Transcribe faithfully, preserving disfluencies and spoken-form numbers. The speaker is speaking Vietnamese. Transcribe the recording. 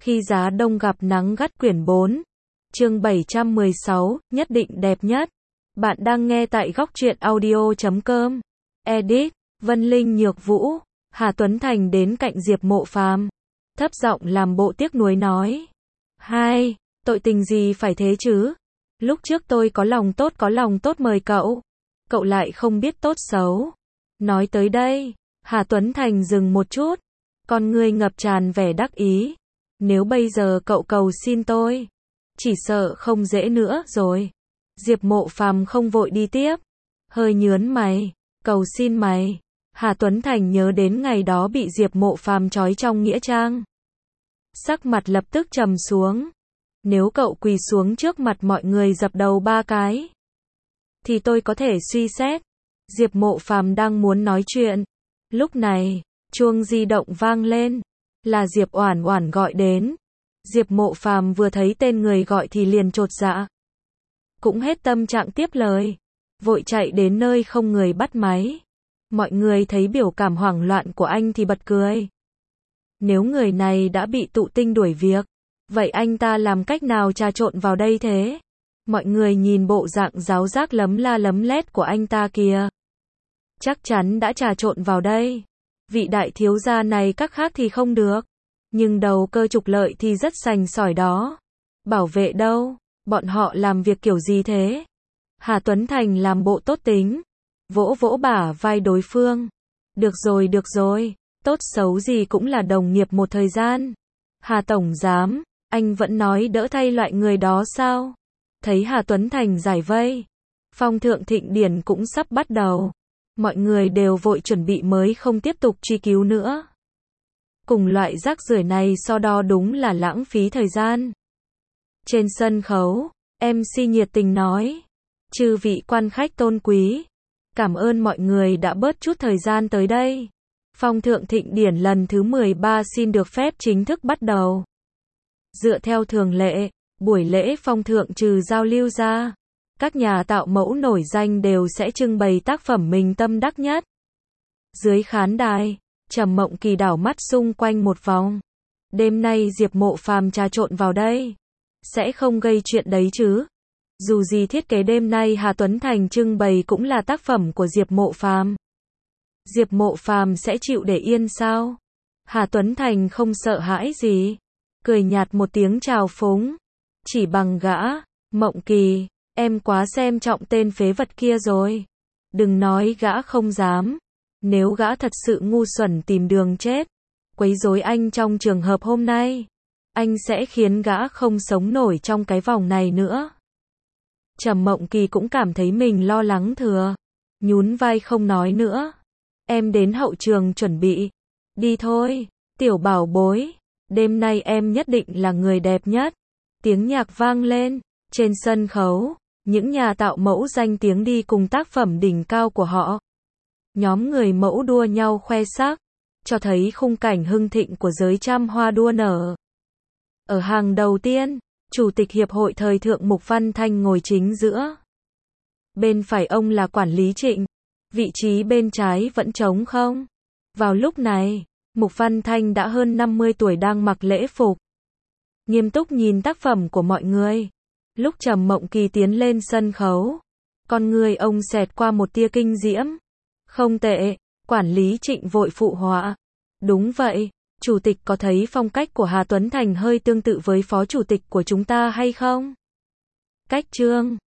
Khi giá đông gặp nắng gắt quyển bốn. Chương bảy trăm mười sáu, nhất định đẹp nhất. Bạn đang nghe tại góc truyện audio chấm com. Edit, Vân Linh Nhược Vũ. Hà Tuấn Thành đến cạnh Diệp Mộ Phàm, thấp giọng làm bộ tiếc nuối nói. Hai, tội tình gì phải thế chứ? Lúc trước tôi có lòng tốt có lòng tốt mời cậu. Cậu lại không biết tốt xấu. Nói tới đây, Hà Tuấn Thành dừng một chút. Con ngươi ngập tràn vẻ đắc ý. Nếu bây giờ cậu cầu xin tôi, chỉ sợ không dễ nữa rồi. Diệp Mộ Phàm không vội đi tiếp. Hơi nhớn mày. Cầu xin mày. Hà Tuấn Thành nhớ đến ngày đó bị Diệp Mộ Phàm trói trong nghĩa trang. Sắc mặt lập tức trầm xuống. Nếu cậu quỳ xuống trước mặt mọi người dập đầu ba cái, thì tôi có thể suy xét. Diệp Mộ Phàm đang muốn nói chuyện. Lúc này, chuông di động vang lên. Là Diệp Oản Oản gọi đến. Diệp Mộ Phàm vừa thấy tên người gọi thì liền chột dạ. Cũng hết tâm trạng tiếp lời. Vội chạy đến nơi không người bắt máy. Mọi người thấy biểu cảm hoảng loạn của anh thì bật cười. Nếu người này đã bị tụ tinh đuổi việc, vậy anh ta làm cách nào trà trộn vào đây thế? Mọi người nhìn bộ dạng ráo rác lấm la lấm lét của anh ta kìa. Chắc chắn đã trà trộn vào đây. Vị đại thiếu gia này các khác thì không được. Nhưng đầu cơ trục lợi thì rất sành sỏi đó. Bảo vệ đâu? Bọn họ làm việc kiểu gì thế? Hà Tuấn Thành làm bộ tốt tính. Vỗ vỗ bả vai đối phương. Được rồi được rồi. Tốt xấu gì cũng là đồng nghiệp một thời gian. Hà Tổng Giám, anh vẫn nói đỡ thay loại người đó sao? Thấy Hà Tuấn Thành giải vây. Phong thượng thịnh điển cũng sắp bắt đầu. Mọi người đều vội chuẩn bị mới không tiếp tục truy cứu nữa. Cùng loại rác rưởi này so đo đúng là lãng phí thời gian. Trên sân khấu, em xê nhiệt tình nói. Chư vị quan khách tôn quý, cảm ơn mọi người đã bớt chút thời gian tới đây. Phong thượng thịnh điển lần thứ mười ba xin được phép chính thức bắt đầu. Dựa theo thường lệ, buổi lễ phong thượng trừ giao lưu ra, các nhà tạo mẫu nổi danh đều sẽ trưng bày tác phẩm mình tâm đắc nhất. Dưới khán đài, Trầm Mộng Kỳ đảo mắt xung quanh một vòng. Đêm nay Diệp Mộ Phàm trà trộn vào đây, sẽ không gây chuyện đấy chứ? Dù gì thiết kế đêm nay Hà Tuấn Thành trưng bày cũng là tác phẩm của Diệp Mộ Phàm. Diệp Mộ Phàm sẽ chịu để yên sao? Hà Tuấn Thành không sợ hãi gì, cười nhạt một tiếng chào phúng. Chỉ bằng gã, Mộng Kỳ, em quá xem trọng tên phế vật kia rồi. Đừng nói gã không dám. Nếu gã thật sự ngu xuẩn tìm đường chết, quấy rối anh trong trường hợp hôm nay, anh sẽ khiến gã không sống nổi trong cái vòng này nữa. Trầm Mộng Kỳ cũng cảm thấy mình lo lắng thừa. Nhún vai không nói nữa. Em đến hậu trường chuẩn bị. Đi thôi, tiểu bảo bối. Đêm nay em nhất định là người đẹp nhất. Tiếng nhạc vang lên. Trên sân khấu, những nhà tạo mẫu danh tiếng đi cùng tác phẩm đỉnh cao của họ. Nhóm người mẫu đua nhau khoe sắc, cho thấy khung cảnh hưng thịnh của giới trăm hoa đua nở. Ở hàng đầu tiên, Chủ tịch Hiệp hội Thời thượng Mục Văn Thanh ngồi chính giữa. Bên phải ông là quản lý Trịnh. Vị trí bên trái vẫn trống không. Vào lúc này, Mục Văn Thanh đã hơn năm mươi tuổi đang mặc lễ phục. Nghiêm túc nhìn tác phẩm của mọi người. Lúc Trầm Mộng Kỳ tiến lên sân khấu, con người ông xẹt qua một tia kinh diễm. Không tệ, quản lý Trịnh vội phụ họa. Đúng vậy, chủ tịch có thấy phong cách của Hà Tuấn Thành hơi tương tự với phó chủ tịch của chúng ta hay không? Cách trương,